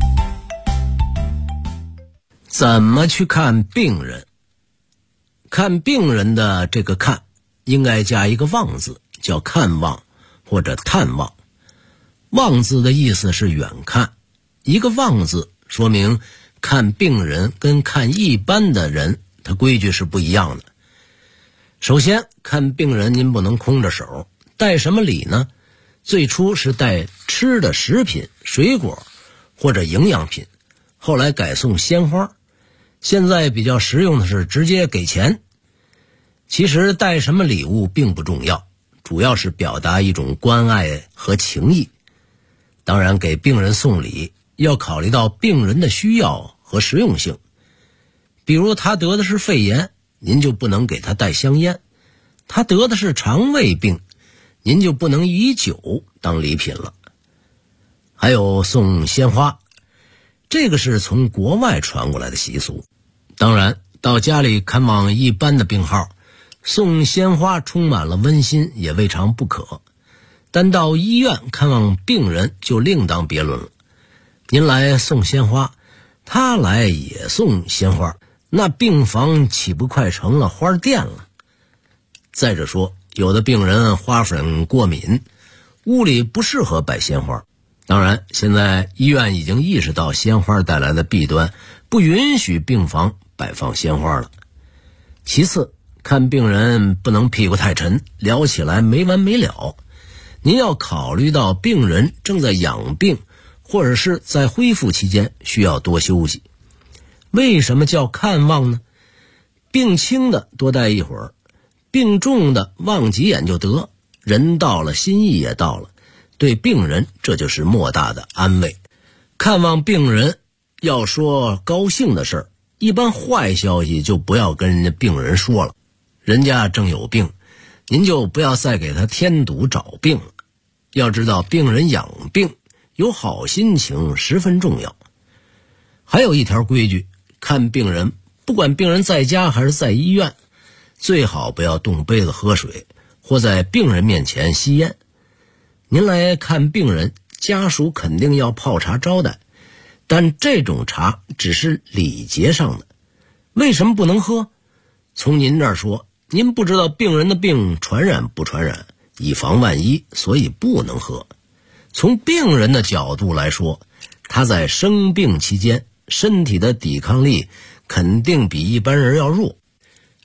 怎么去看病人？看病人的这个看应该加一个望字，叫看望或者探望。望字的意思是远看，一个望字说明看病人跟看一般的人他规矩是不一样的。首先看病人您不能空着手，带什么礼呢？最初是带吃的食品水果或者营养品，后来改送鲜花，现在比较实用的是直接给钱。其实带什么礼物并不重要，主要是表达一种关爱和情谊。当然给病人送礼要考虑到病人的需要和实用性，比如他得的是肺炎，您就不能给他带香烟；他得的是肠胃病，您就不能以酒当礼品了。还有送鲜花，这个是从国外传过来的习俗。当然到家里看望一般的病号，送鲜花充满了温馨，也未尝不可。但到医院看望病人就另当别论了。您来送鲜花，他来也送鲜花，那病房岂不快成了花店了？再者说，有的病人花粉过敏，屋里不适合摆鲜花。当然现在医院已经意识到鲜花带来的弊端，不允许病房摆放鲜花了。其次，看病人不能屁股太沉，聊起来没完没了。您要考虑到病人正在养病，或者是在恢复期间需要多休息。为什么叫看望呢？病轻的多待一会儿，病重的望几眼就得，人到了心意也到了，对病人这就是莫大的安慰。看望病人要说高兴的事儿，一般坏消息就不要跟人家病人说了，人家正有病，您就不要再给他添堵找病了。要知道病人养病有好心情十分重要。还有一条规矩，看病人不管病人在家还是在医院，最好不要动杯子喝水，或在病人面前吸烟。您来看病人，家属肯定要泡茶招待，但这种茶只是礼节上的。为什么不能喝？从您这儿说，您不知道病人的病传染不传染，以防万一，所以不能喝。从病人的角度来说，他在生病期间身体的抵抗力肯定比一般人要弱，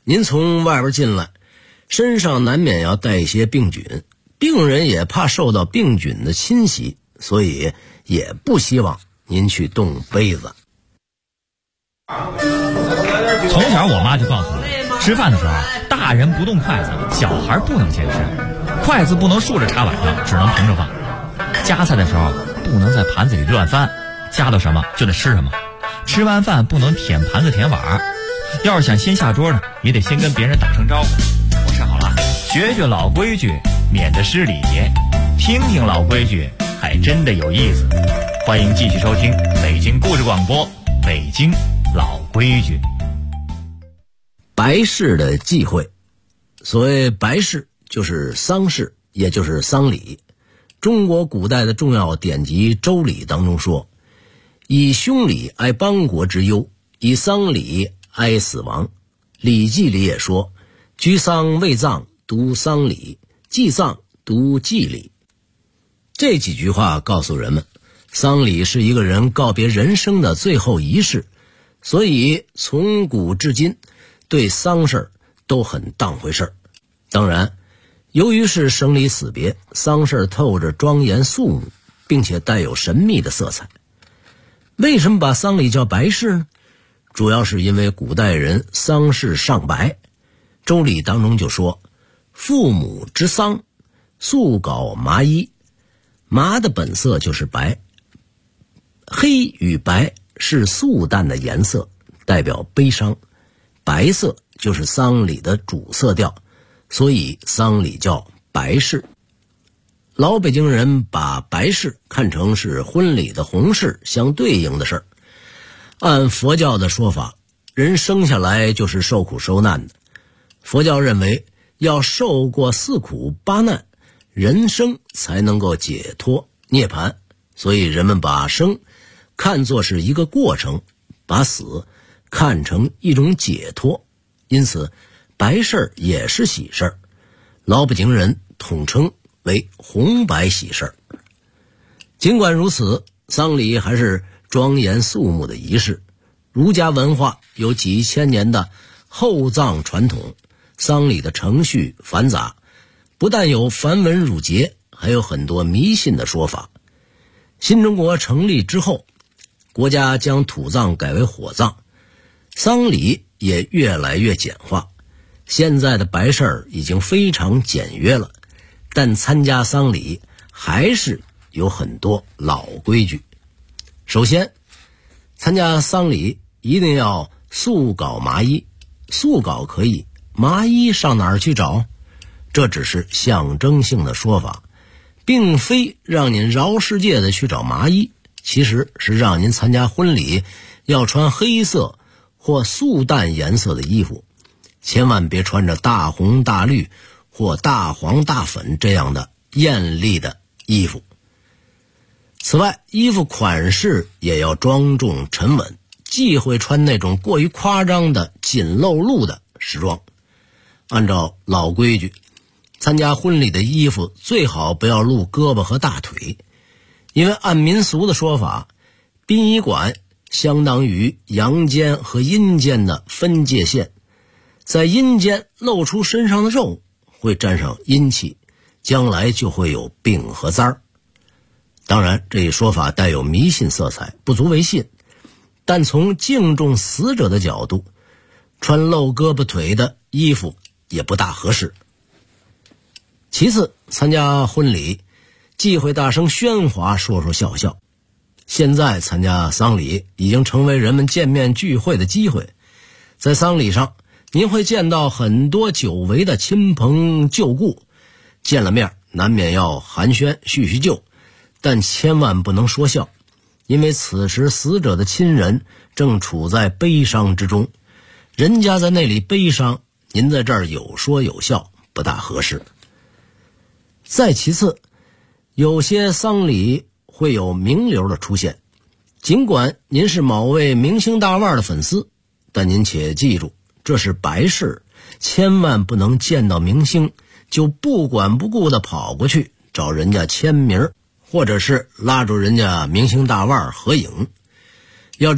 您从外边进来，身上难免要带一些病菌，病人也怕受到病菌的侵袭，所以也不希望您去动杯子。 从小我妈就告诉我，吃饭的时候大人不动筷子，小孩不能先吃，筷子不能竖着插碗上，只能平着放。夹菜的时候不能在盘子里乱翻，夹到什么就得吃什么。吃完饭不能舔盘子舔碗，要是想先下桌呢，也得先跟别人打声招呼。我吃好了，学学老规矩，免得失礼节。听听老规矩，还真的有意思。欢迎继续收听北京故事广播，北京老规矩。 白事的忌讳，所谓白事就是丧事，也就是丧礼。中国古代的重要典籍《周礼》当中说，以凶礼哀邦国之忧，以丧礼哀死亡。《礼记》里也说，居丧未葬，读丧礼；祭葬，读祭礼。这几句话告诉人们，丧礼是一个人告别人生的最后仪式，所以从古至今对丧事都很当回事儿。当然，由于是生离死别，丧事透着庄严肃穆，并且带有神秘的色彩。为什么把丧礼叫白事呢？主要是因为古代人丧事尚白。周礼当中就说，父母之丧，素缟麻衣。麻的本色就是白，黑与白是素淡的颜色，代表悲伤。白色就是丧礼的主色调，所以丧礼叫白事。老北京人把白事看成是婚礼的红事相对应的事儿。按佛教的说法，人生下来就是受苦受难的。佛教认为要受过4苦8难，人生才能够解脱涅槃，所以人们把生看作是一个过程，把死看成一种解脱，因此白事也是喜事，老北京人统称为红白喜事。尽管如此，丧礼还是庄严肃穆的仪式。儒家文化有几千年的厚葬传统，丧礼的程序繁杂，不但有繁文缛节，还有很多迷信的说法。新中国成立之后，国家将土葬改为火葬，丧礼也越来越简化。现在的白事已经非常简约了，但参加丧礼还是有很多老规矩。首先，参加丧礼一定要素缟麻衣。素缟可以，麻衣上哪儿去找？这只是象征性的说法，并非让您饶世界的去找麻衣，其实是让您参加婚礼要穿黑色或素淡颜色的衣服，千万别穿着大红大绿或大黄大粉这样的艳丽的衣服。此外，衣服款式也要庄重沉稳，忌讳穿那种过于夸张的紧露露的时装。按照老规矩，参加婚礼的衣服最好不要露胳膊和大腿，因为按民俗的说法，殡仪馆相当于阳间和阴间的分界线，在阴间露出身上的肉会沾上阴气，将来就会有病和灾儿。当然，这一说法带有迷信色彩，不足为信，但从敬重死者的角度，穿露胳膊腿的衣服也不大合适。其次，参加婚礼忌讳大声喧哗，说说笑笑。现在参加丧礼已经成为人们见面聚会的机会，在丧礼上您会见到很多久违的亲朋旧故，见了面难免要寒暄叙叙旧，但千万不能说笑，因为此时死者的亲人正处在悲伤之中，人家在那里悲伤，您在这儿有说有笑，不大合适。再其次，有些丧礼会有名流的出现，尽管您是某位明星大腕的粉丝，但您且记住，这是白事，千万不能见到明星就不管不顾地跑过去找人家签名，或者是拉住人家明星大腕合影。要知道，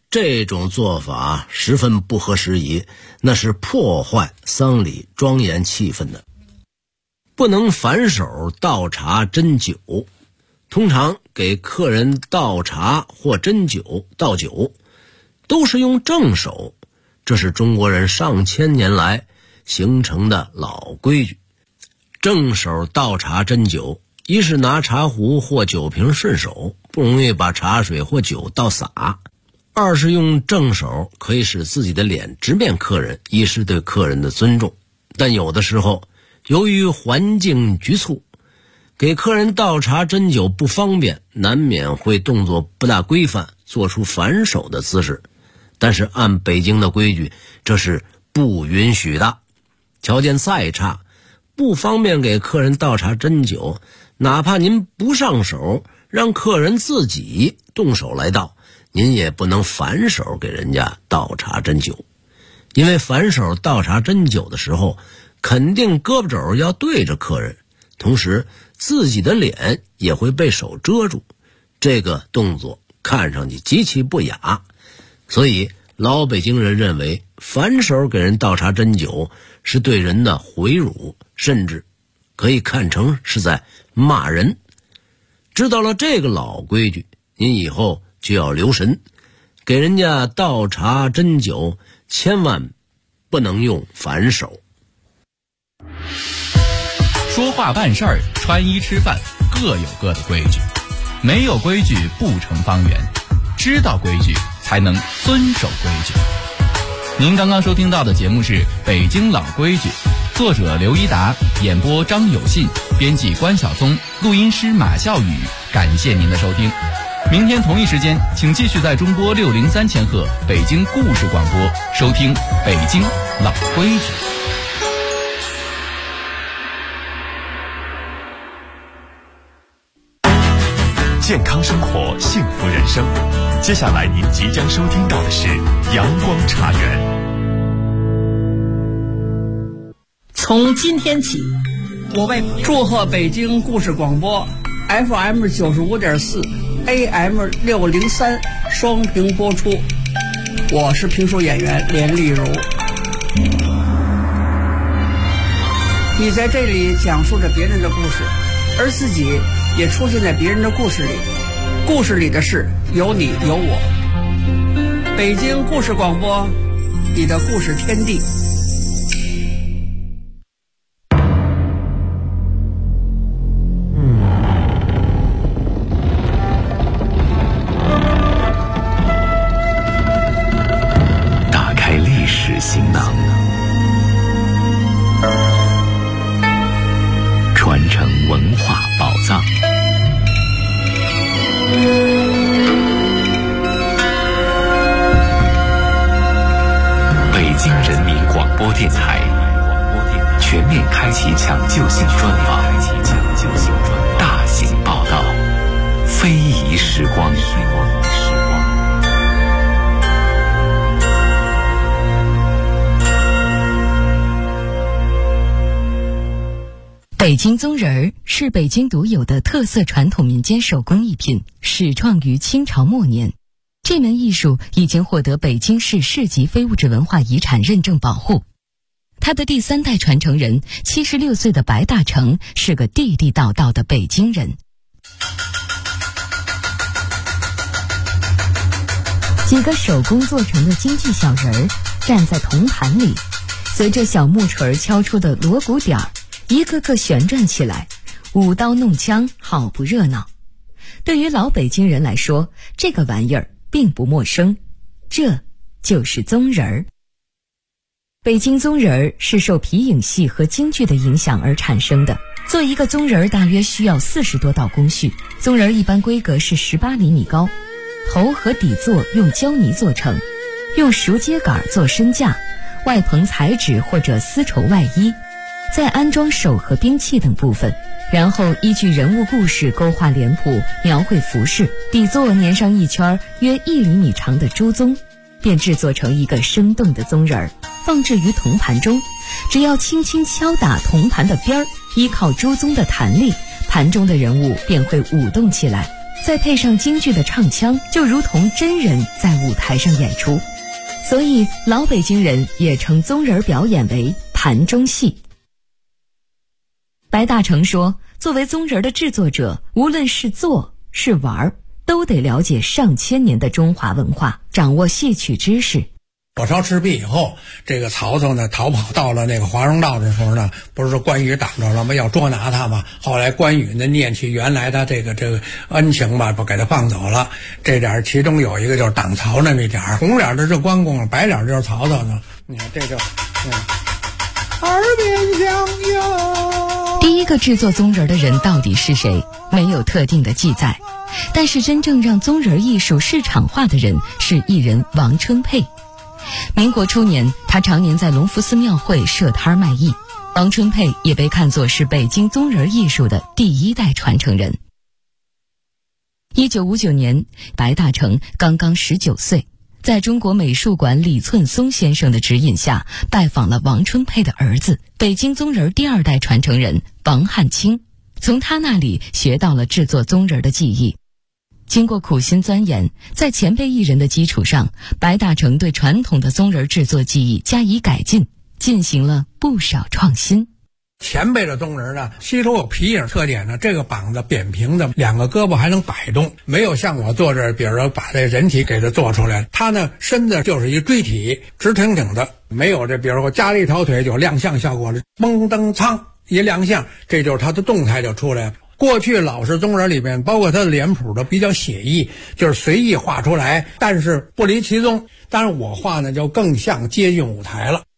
这种做法十分不合时宜，那是破坏丧礼庄严气氛的。不能反手倒茶斟酒，通常给客人倒茶或斟酒倒酒都是用正手，这是中国人上千年来形成的老规矩。正手倒茶斟酒，一是拿茶壶或酒瓶顺手，不容易把茶水或酒倒洒；二是用正手可以使自己的脸直面客人，一是对客人的尊重。但有的时候由于环境局促，给客人倒茶斟酒不方便，难免会动作不大规范，做出反手的姿势。但是按北京的规矩，这是不允许的。条件再差，不方便给客人倒茶斟酒，哪怕您不上手，让客人自己动手来倒，您也不能反手给人家倒茶斟酒。因为反手倒茶斟酒的时候，肯定胳膊肘要对着客人，同时自己的脸也会被手遮住，这个动作看上去极其不雅。所以老北京人认为反手给人倒茶斟酒是对人的毁辱，甚至可以看成是在骂人。知道了这个老规矩，您以后就要留神，给人家倒茶斟酒千万不能用反手。 说话办事儿，穿衣吃饭，各有各的规矩，没有规矩不成方圆，知道规矩才能遵守规矩。您刚刚收听到的节目是《北京老规矩》，作者刘一达，演播张有信，编辑关晓松，录音师马笑宇。感谢您的收听，明天同一时间，请继续在中波603千赫北京故事广播收听《北京老规矩》。 健康生活，幸福人生。接下来您即将收听到的是阳光茶园。 从今天起，我为祝贺北京故事广播 FM 95.4 AM 603双屏播出。我是评书演员连丽如。你在这里讲述着别人的故事，而自己也出现在别人的故事里，故事里的事有你有我。北京故事广播，你的故事天地。 打开历史行囊，传承文化宝藏。北京人民广播电台全面开启抢救性专访，大型报道，非遗时光。 北京宗人儿是北京独有的特色传统民间手工艺品，始创于清朝末年。这门艺术已经获得北京市市级非物质文化遗产认证保护。他的第3代传承人76岁的白大成是个地地道道的北京人。几个手工做成的京剧小人儿站在铜盘里，随着小木锤敲出的锣鼓点儿，一个个旋转起来，舞刀弄枪，好不热闹。对于老北京人来说，这个玩意儿并不陌生，这就是宗人儿。北京宗人儿是受皮影戏和京剧的影响而产生的。做一个宗人儿大约需要40多道工序。宗人儿一般规格是18厘米高，头和底座用胶泥做成，用熟秸秆做身架，外棚彩纸或者丝绸外衣，再安装手和兵器等部分，然后依据人物故事勾画脸谱，描绘服饰，底座粘上一圈约1厘米长的猪鬃，便制作成一个生动的宗人儿，放置于铜盘中。只要轻轻敲打铜盘的边儿，依靠猪鬃的弹力，盘中的人物便会舞动起来。 再配上京剧的唱腔，就如同真人在舞台上演出。所以老北京人也称宗人表演为盘中戏。白大成说，作为宗人的制作者，无论是做是玩，都得了解上千年的中华文化，掌握戏曲知识。 火烧赤壁以后，这个曹操呢逃跑到了那个华容道的时候呢，不是说关羽挡着了吗？要捉拿他嘛。后来关羽呢念起原来他这个恩情吧，不给他放走了。这点其中有一个就是挡曹那点红脸的是关公，白脸就是曹操呢。你看这就耳边响哟。 第一个制作宗人的人到底是谁？没有特定的记载。但是真正让宗人艺术市场化的人是艺人王春佩。民国初年，他常年在隆福寺庙会设摊卖艺。王春佩也被看作是北京宗人艺术的第一代传承人。1959年，白大成刚刚19岁，在中国美术馆李寸松先生的指引下，拜访了王春佩的儿子，北京宗人第二代传承人王汉卿，从他那里学到了制作宗人的技艺。经过苦心钻研，在前辈艺人的基础上，白大成对传统的宗人制作技艺加以改进，进行了不少创新。 前辈的宗人呢，吸收有皮影特点呢，这个膀子扁平的，两个胳膊还能摆动，没有像我做这，比如说把这人体给它做出来，他呢身子就是一锥体，直挺挺的，没有这，比如说加了一条腿就亮相效果了，蒙登苍一亮相，这就是他的动态就出来了。过去老式宗人里面，包括他的脸谱都比较写意，就是随意画出来，但是不离其宗。当然我画呢就更像接近舞台了。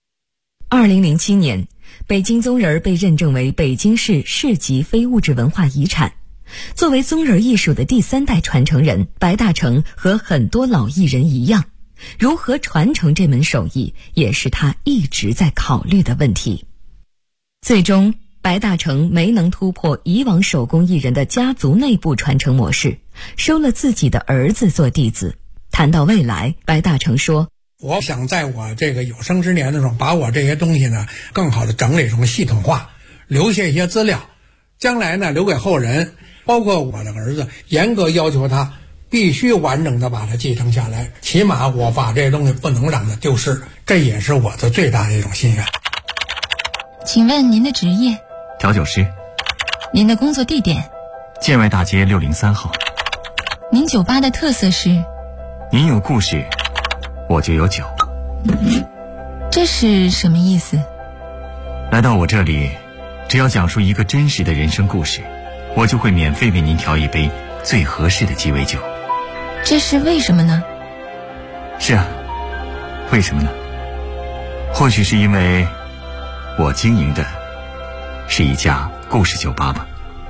2007年，北京宗人被认证为北京市市级非物质文化遗产。作为宗人艺术的第三代传承人，白大成和很多老艺人一样，如何传承这门手艺，也是他一直在考虑的问题。最终白大成没能突破以往手工艺人的家族内部传承模式，收了自己的儿子做弟子。谈到未来，白大成说， 我想在我这个有生之年的时候，把我这些东西呢更好的整理成系统化，留下一些资料，将来呢留给后人，包括我的儿子，严格要求他必须完整的把它继承下来，起码我把这些东西不能让它丢失，这也是我的最大的一种心愿。 请问您的职业？ 调酒师。 您的工作地点？ 建外大街603号。 您酒吧的特色是？ 您有故事，我就有酒。 这是什么意思？ 来到我这里，只要讲述一个真实的人生故事，我就会免费为您调一杯最合适的鸡尾酒。 这是为什么呢？ 是啊，为什么呢？或许是因为我经营的是一家故事酒吧吧。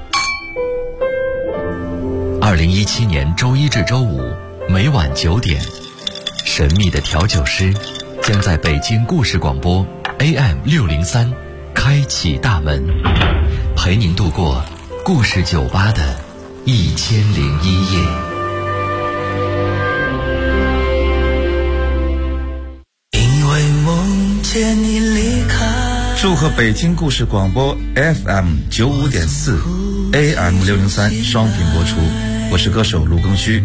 2017年周一至周五每晚9点，神秘的调酒师将在北京故事广播 AM603开启大门，陪您度过故事酒吧的1001夜。 因为梦见你离开。祝贺北京故事广播 FM95.4 AM603 双频播出，我是歌手卢庚戌。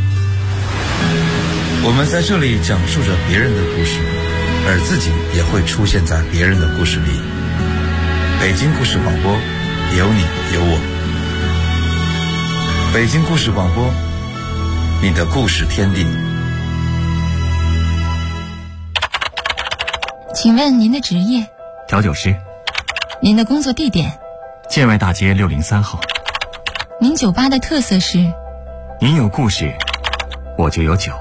我们在这里讲述着别人的故事，而自己也会出现在别人的故事里。北京故事广播，有你有我。北京故事广播，你的故事天地。 请问您的职业？ 调酒师。 您的工作地点？ 建外大街603号。 您酒吧的特色是？ 您有故事，我就有酒。